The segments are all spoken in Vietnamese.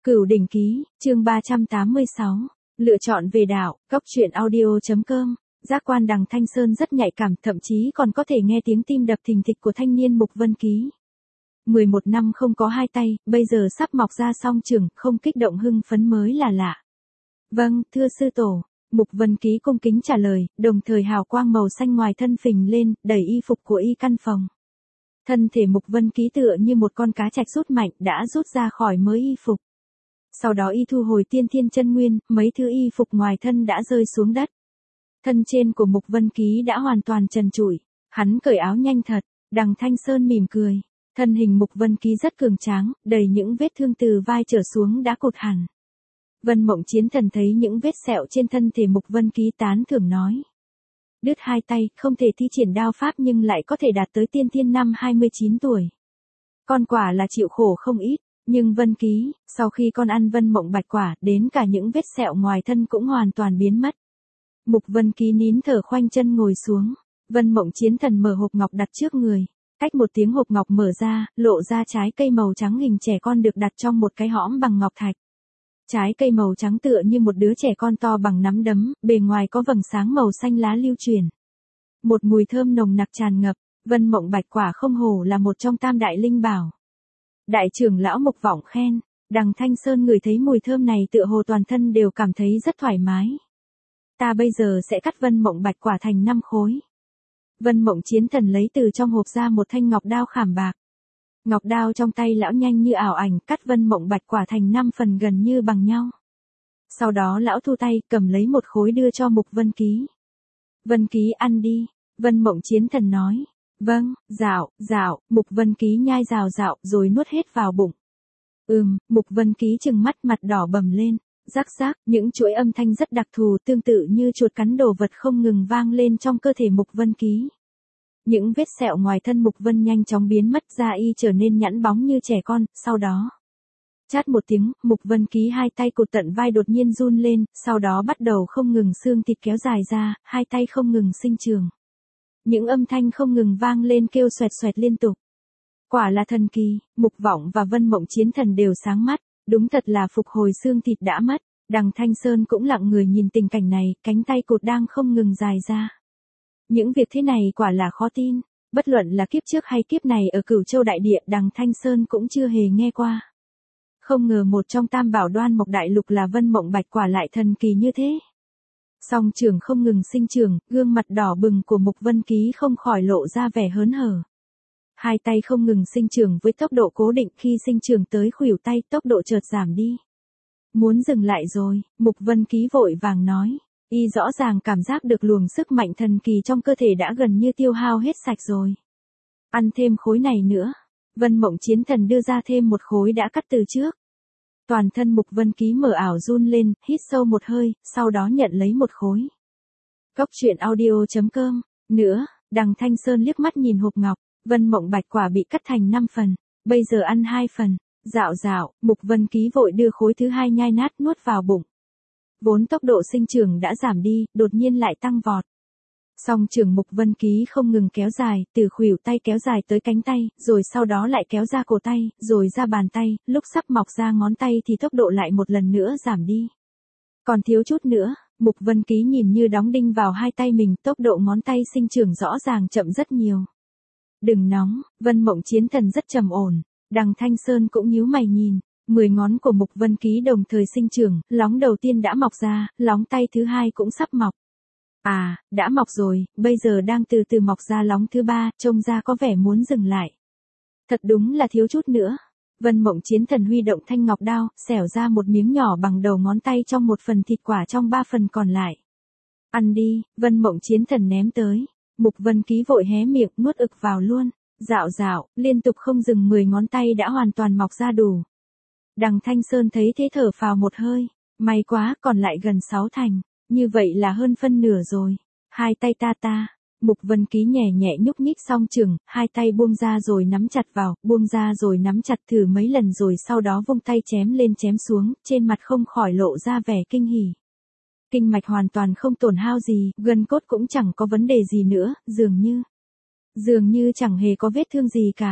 Cửu đỉnh ký, chương 386. Lựa chọn về đạo, góc truyện audio.com. Giác quan Đằng Thanh Sơn rất nhạy cảm, thậm chí còn có thể nghe tiếng tim đập thình thịch của thanh niên Mục Vân Ký. 11 năm không có hai tay, bây giờ sắp mọc ra song chưởng, không kích động hưng phấn mới là lạ. Vâng, thưa sư tổ. Mục Vân Ký cung kính trả lời, đồng thời hào quang màu xanh ngoài thân phình lên, đẩy y phục của y căn phòng. Thân thể Mục Vân Ký tựa như một con cá trạch rút mạnh đã rút ra khỏi mới y phục. Sau đó y thu hồi tiên thiên chân nguyên, mấy thứ y phục ngoài thân đã rơi xuống đất. Thân trên của Mục Vân Ký đã hoàn toàn trần trụi, hắn cởi áo nhanh thật. Đằng Thanh Sơn mỉm cười, thân hình Mục Vân Ký rất cường tráng, đầy những vết thương từ vai trở xuống đã cụt hẳn. Vân Mộng Chiến Thần thấy những vết sẹo trên thân thể Mục Vân Ký tán thưởng nói. Đứt hai tay, không thể thi triển đao pháp nhưng lại có thể đạt tới tiên thiên năm 29 tuổi. Con quả là chịu khổ không ít. Nhưng Vân Ký, sau khi con ăn Vân Mộng Bạch quả, đến cả những vết sẹo ngoài thân cũng hoàn toàn biến mất. Mục Vân Ký nín thở khoanh chân ngồi xuống. Vân Mộng Chiến Thần mở hộp ngọc đặt trước người. Cách một tiếng hộp ngọc mở ra, lộ ra trái cây màu trắng hình trẻ con được đặt trong một cái hõm bằng ngọc thạch. Trái cây màu trắng tựa như một đứa trẻ con to bằng nắm đấm, bề ngoài có vầng sáng màu xanh lá lưu truyền. Một mùi thơm nồng nặc tràn ngập, Vân Mộng Bạch quả không hổ là một trong tam đại linh bảo. Đại trưởng lão Mục Vọng khen, Đằng Thanh Sơn ngửi thấy mùi thơm này tựa hồ toàn thân đều cảm thấy rất thoải mái. Ta bây giờ sẽ cắt Vân Mộng Bạch quả thành 5 khối. Vân Mộng Chiến Thần lấy từ trong hộp ra một thanh ngọc đao khảm bạc. Ngọc đao trong tay lão nhanh như ảo ảnh cắt Vân Mộng Bạch quả thành 5 phần gần như bằng nhau. Sau đó lão thu tay cầm lấy một khối đưa cho Mục Vân Ký. Vân Ký ăn đi, Vân Mộng Chiến Thần nói. Vâng, dạo, Mục Vân Ký nhai dạo rồi nuốt hết vào bụng. Mục Vân Ký trừng mắt mặt đỏ bầm lên, rắc, những chuỗi âm thanh rất đặc thù tương tự như chuột cắn đồ vật không ngừng vang lên trong cơ thể Mục Vân Ký. Những vết sẹo ngoài thân Mục Vân nhanh chóng biến mất, da y trở nên nhẵn bóng như trẻ con, sau đó. Chát một tiếng, Mục Vân Ký hai tay cụt tận vai đột nhiên run lên, sau đó bắt đầu không ngừng xương thịt kéo dài ra, hai tay không ngừng sinh trưởng. Những âm thanh không ngừng vang lên kêu xoẹt xoẹt liên tục. Quả là thần kỳ, Mục Vọng và Vân Mộng Chiến Thần đều sáng mắt, đúng thật là phục hồi xương thịt đã mất. Đằng Thanh Sơn cũng lặng người nhìn tình cảnh này, cánh tay cụt đang không ngừng dài ra. Những việc thế này quả là khó tin, bất luận là kiếp trước hay kiếp này ở Cửu Châu Đại Địa, Đằng Thanh Sơn cũng chưa hề nghe qua. Không ngờ một trong tam bảo Đoan Mộc Đại Lục là Vân Mộng Bạch quả lại thần kỳ như thế. Song trưởng không ngừng sinh trưởng, gương mặt đỏ bừng của Mục Vân Ký không khỏi lộ ra vẻ hớn hở. Hai tay không ngừng sinh trưởng với tốc độ cố định, khi sinh trưởng tới khuỷu tay tốc độ chợt giảm đi. Muốn dừng lại rồi, Mục Vân Ký vội vàng nói. Y rõ ràng cảm giác được luồng sức mạnh thần kỳ trong cơ thể đã gần như tiêu hao hết sạch rồi. Ăn thêm khối này nữa. Vân Mộng Chiến Thần đưa ra thêm một khối đã cắt từ trước. Toàn thân Mục Vân Ký mở ảo run lên, hít sâu một hơi, sau đó nhận lấy một khối. Góc truyện audio.com. Nữa, Đằng Thanh Sơn liếc mắt nhìn hộp ngọc, Vân Mộng Bạch quả bị cắt thành 5 phần, bây giờ ăn 2 phần. Dạo, Mục Vân Ký vội đưa khối thứ hai nhai nát nuốt vào bụng. Vốn tốc độ sinh trưởng đã giảm đi, đột nhiên lại tăng vọt. Song trưởng Mục Vân Ký không ngừng kéo dài, từ khuỷu tay kéo dài tới cánh tay, rồi sau đó lại kéo ra cổ tay, rồi ra bàn tay, lúc sắp mọc ra ngón tay thì tốc độ lại một lần nữa giảm đi. Còn thiếu chút nữa, Mục Vân Ký nhìn như đóng đinh vào hai tay mình, tốc độ ngón tay sinh trưởng rõ ràng chậm rất nhiều. Đừng nóng, Vân Mộng Chiến Thần rất trầm ổn, Đằng Thanh Sơn cũng nhíu mày nhìn. 10 ngón của Mục Vân Ký đồng thời sinh trưởng, lóng đầu tiên đã mọc ra, lóng tay thứ hai cũng sắp mọc. À, đã mọc rồi, bây giờ đang từ từ mọc ra lóng thứ ba, trông ra có vẻ muốn dừng lại. Thật đúng là thiếu chút nữa. Vân Mộng Chiến Thần huy động thanh ngọc đao, xẻo ra một miếng nhỏ bằng đầu ngón tay trong một phần thịt quả trong 3 phần còn lại. Ăn đi, Vân Mộng Chiến Thần ném tới. Mục Vân Ký vội hé miệng nuốt ực vào luôn. Dạo, liên tục không dừng 10 ngón tay đã hoàn toàn mọc ra đủ. Đằng Thanh Sơn thấy thế thở phào một hơi, may quá còn lại gần 6 thành, như vậy là hơn phân nửa rồi. Hai tay ta. Mục Vân Ký nhẹ nhúc nhích song chưởng, hai tay buông ra rồi nắm chặt vào, buông ra rồi nắm chặt thử mấy lần rồi sau đó vung tay chém lên chém xuống, trên mặt không khỏi lộ ra vẻ kinh hỉ. Kinh mạch hoàn toàn không tổn hao gì, gân cốt cũng chẳng có vấn đề gì nữa, dường như chẳng hề có vết thương gì cả.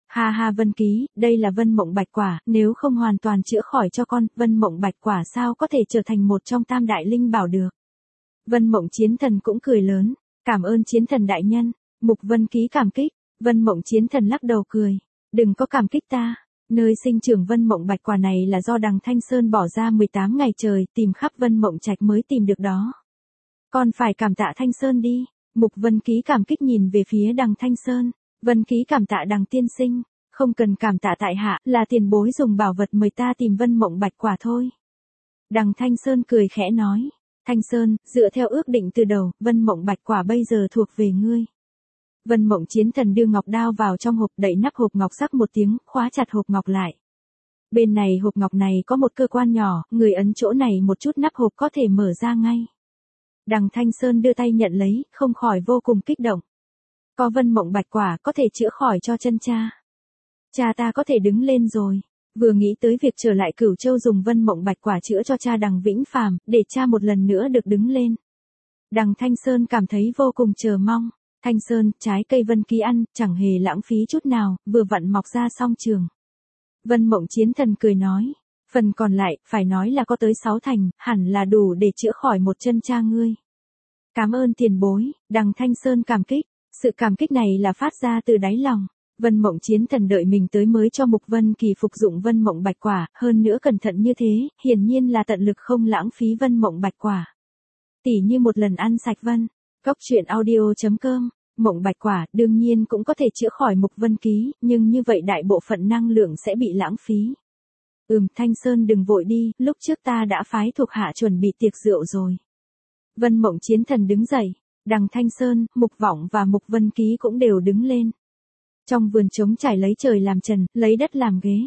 Ha ha Vân Ký, đây là Vân Mộng Bạch Quả, nếu không hoàn toàn chữa khỏi cho con, Vân Mộng Bạch Quả sao có thể trở thành một trong tam đại linh bảo được. Vân Mộng Chiến Thần cũng cười lớn, cảm ơn Chiến Thần đại nhân. Mục Vân Ký cảm kích, Vân Mộng Chiến Thần lắc đầu cười, đừng có cảm kích ta. Nơi sinh trưởng Vân Mộng Bạch Quả này là do Đằng Thanh Sơn bỏ ra 18 ngày trời tìm khắp Vân Mộng Trạch mới tìm được đó. Con phải cảm tạ Thanh Sơn đi. Mục Vân Ký cảm kích nhìn về phía Đằng Thanh Sơn. Vân Ký cảm tạ Đằng tiên sinh, không cần cảm tạ tại hạ, là tiền bối dùng bảo vật mời ta tìm Vân Mộng Bạch Quả thôi. Đằng Thanh Sơn cười khẽ nói, Thanh Sơn, dựa theo ước định từ đầu, Vân Mộng Bạch Quả bây giờ thuộc về ngươi. Vân Mộng Chiến Thần đưa ngọc đao vào trong hộp, đậy nắp hộp ngọc sắc một tiếng, khóa chặt hộp ngọc lại. Bên này hộp ngọc này có một cơ quan nhỏ, người ấn chỗ này một chút nắp hộp có thể mở ra ngay. Đằng Thanh Sơn đưa tay nhận lấy, không khỏi vô cùng kích động. Có Vân Mộng Bạch Quả có thể chữa khỏi cho chân cha. Cha ta có thể đứng lên rồi. Vừa nghĩ tới việc trở lại Cửu Châu dùng Vân Mộng Bạch Quả chữa cho cha Đằng Vĩnh Phàm, để cha một lần nữa được đứng lên. Đằng Thanh Sơn cảm thấy vô cùng chờ mong. Thanh Sơn, trái cây Vân Ký ăn, chẳng hề lãng phí chút nào, vừa vặn mọc ra song trường. Vân Mộng Chiến Thần cười nói, phần còn lại, phải nói là có tới 6 thành, hẳn là đủ để chữa khỏi một chân cha ngươi. Cảm ơn tiền bối. Đằng Thanh Sơn cảm kích, sự cảm kích này là phát ra từ đáy lòng. Vân Mộng Chiến Thần đợi mình tới mới cho Mục Vân Kỳ phục dụng Vân Mộng Bạch Quả, hơn nữa cẩn thận như thế, hiển nhiên là tận lực không lãng phí Vân Mộng Bạch Quả. Tỉ như một lần ăn sạch Vân. Cốc truyện audio.com. Mộng Bạch Quả đương nhiên cũng có thể chữa khỏi Mục Vân Ký, nhưng như vậy đại bộ phận năng lượng sẽ bị lãng phí. Thanh Sơn đừng vội đi, lúc trước ta đã phái thuộc hạ chuẩn bị tiệc rượu rồi. Vân Mộng Chiến Thần đứng dậy, Đằng Thanh Sơn, Mục Vọng và Mục Vân Ký cũng đều đứng lên. Trong vườn trống trải lấy trời làm trần, lấy đất làm ghế.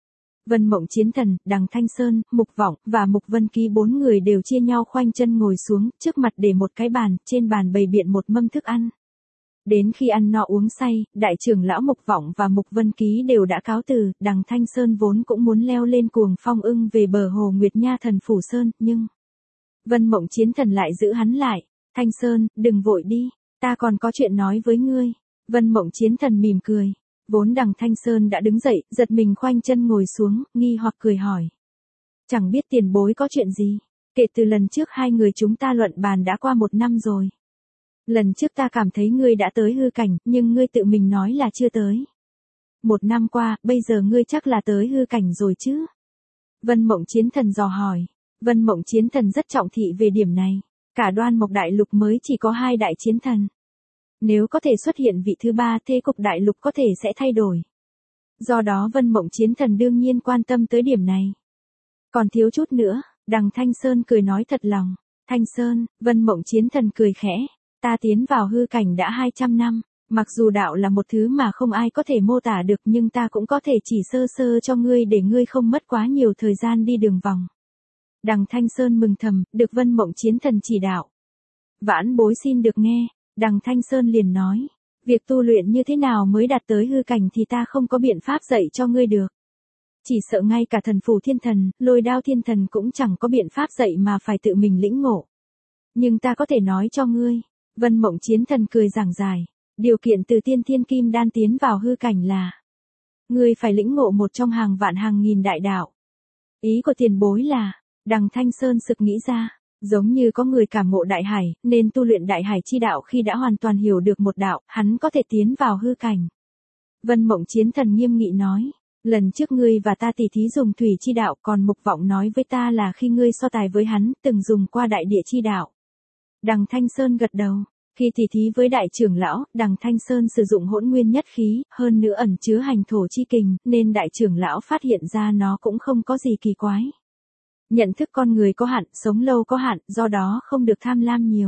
Vân Mộng Chiến Thần, Đằng Thanh Sơn, Mục Vọng và Mục Vân Ký 4 người đều chia nhau khoanh chân ngồi xuống, trước mặt để một cái bàn, trên bàn bày biện một mâm thức ăn. Đến khi ăn no uống say, đại trưởng lão Mục Vọng và Mục Vân Ký đều đã cáo từ, Đằng Thanh Sơn vốn cũng muốn leo lên Cuồng Phong Ưng về bờ hồ Nguyệt Nha Thần Phủ Sơn, nhưng Vân Mộng Chiến Thần lại giữ hắn lại. Thanh Sơn, đừng vội đi, ta còn có chuyện nói với ngươi. Vân Mộng Chiến Thần mỉm cười. Vốn Đằng Thanh Sơn đã đứng dậy, giật mình khoanh chân ngồi xuống, nghi hoặc cười hỏi. Chẳng biết tiền bối có chuyện gì, kể từ lần trước hai người chúng ta luận bàn đã qua 1 năm rồi. Lần trước ta cảm thấy ngươi đã tới hư cảnh, nhưng ngươi tự mình nói là chưa tới. 1 năm qua, bây giờ ngươi chắc là tới hư cảnh rồi chứ? Vân Mộng Chiến Thần dò hỏi. Vân Mộng Chiến Thần rất trọng thị về điểm này. Cả Đoan Mộc Đại Lục mới chỉ có 2 đại chiến thần. Nếu có thể xuất hiện vị thứ 3, thế cục đại lục có thể sẽ thay đổi. Do đó Vân Mộng Chiến Thần đương nhiên quan tâm tới điểm này. Còn thiếu chút nữa, Đằng Thanh Sơn cười nói thật lòng. Thanh Sơn, Vân Mộng Chiến Thần cười khẽ. Ta tiến vào hư cảnh đã 200 năm, mặc dù đạo là một thứ mà không ai có thể mô tả được nhưng ta cũng có thể chỉ sơ sơ cho ngươi để ngươi không mất quá nhiều thời gian đi đường vòng. Đằng Thanh Sơn mừng thầm, được Vân Mộng Chiến Thần chỉ đạo. Vãn bối xin được nghe. Đằng Thanh Sơn liền nói, việc tu luyện như thế nào mới đạt tới hư cảnh thì ta không có biện pháp dạy cho ngươi được. Chỉ sợ ngay cả Thần Phủ Thiên Thần, Lôi Đao Thiên Thần cũng chẳng có biện pháp dạy mà phải tự mình lĩnh ngộ. Nhưng ta có thể nói cho ngươi. Vân Mộng Chiến Thần cười giảng giải, điều kiện từ tiên thiên kim đan tiến vào hư cảnh là ngươi phải lĩnh ngộ một trong hàng vạn hàng nghìn đại đạo. Ý của tiền bối là, Đằng Thanh Sơn sực nghĩ ra, giống như có người cảm ngộ đại hải, nên tu luyện đại hải chi đạo khi đã hoàn toàn hiểu được một đạo, hắn có thể tiến vào hư cảnh. Vân Mộng Chiến Thần nghiêm nghị nói, lần trước ngươi và ta tỉ thí dùng thủy chi đạo, còn Mục Vọng nói với ta là khi ngươi so tài với hắn, từng dùng qua đại địa chi đạo. Đằng Thanh Sơn gật đầu, khi tỉ thí với đại trưởng lão, Đằng Thanh Sơn sử dụng hỗn nguyên nhất khí, hơn nữa ẩn chứa hành thổ chi kình, nên đại trưởng lão phát hiện ra nó cũng không có gì kỳ quái. Nhận thức con người có hạn, sống lâu có hạn, do đó không được tham lam nhiều.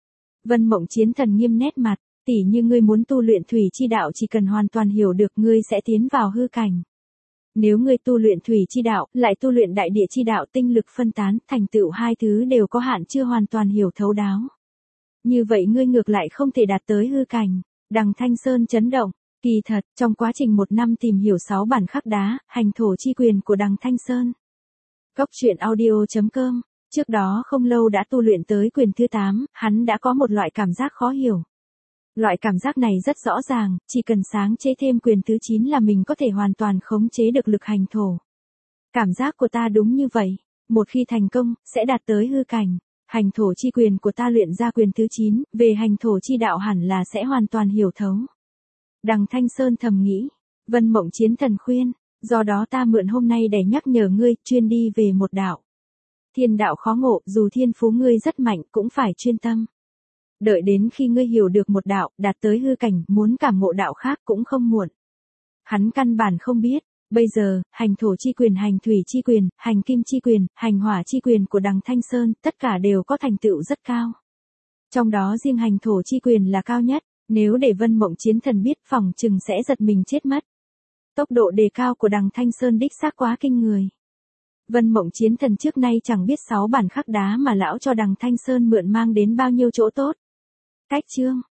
Vân Mộng Chiến Thần nghiêm nét mặt, tỉ như ngươi muốn tu luyện thủy chi đạo chỉ cần hoàn toàn hiểu được ngươi sẽ tiến vào hư cảnh. Nếu ngươi tu luyện thủy chi đạo, lại tu luyện đại địa chi đạo tinh lực phân tán, thành tựu hai thứ đều có hạn chưa hoàn toàn hiểu thấu đáo. Như vậy ngươi ngược lại không thể đạt tới hư cảnh. Đằng Thanh Sơn chấn động, kỳ thật, trong quá trình 1 năm tìm hiểu 6 bản khắc đá, hành thổ chi quyền của Đằng Thanh Sơn. Cốc truyện audio.com, trước đó không lâu đã tu luyện tới quyền thứ 8, hắn đã có một loại cảm giác khó hiểu. Loại cảm giác này rất rõ ràng, chỉ cần sáng chế thêm quyền thứ 9 là mình có thể hoàn toàn khống chế được lực hành thổ. Cảm giác của ta đúng như vậy, một khi thành công, sẽ đạt tới hư cảnh. Hành thổ chi quyền của ta luyện ra quyền thứ 9, về hành thổ chi đạo hẳn là sẽ hoàn toàn hiểu thấu. Đằng Thanh Sơn thầm nghĩ, Vân Mộng Chiến Thần khuyên, do đó ta mượn hôm nay để nhắc nhở ngươi, chuyên đi về một đạo. Thiên đạo khó ngộ, dù thiên phú ngươi rất mạnh cũng phải chuyên tâm. Đợi đến khi ngươi hiểu được một đạo, đạt tới hư cảnh, muốn cảm ngộ đạo khác cũng không muộn. Hắn căn bản không biết, bây giờ, hành thổ chi quyền, hành thủy chi quyền, hành kim chi quyền, hành hỏa chi quyền của đằng Thanh Sơn, tất cả đều có thành tựu rất cao. Trong đó riêng hành thổ chi quyền là cao nhất, nếu để Vân Mộng Chiến Thần biết phỏng chừng sẽ giật mình chết mất. Tốc độ đề cao của đằng Thanh Sơn đích xác quá kinh người. Vân Mộng Chiến Thần trước nay chẳng biết 6 bản khắc đá mà lão cho đằng Thanh Sơn mượn mang đến bao nhiêu chỗ tốt. Cách chương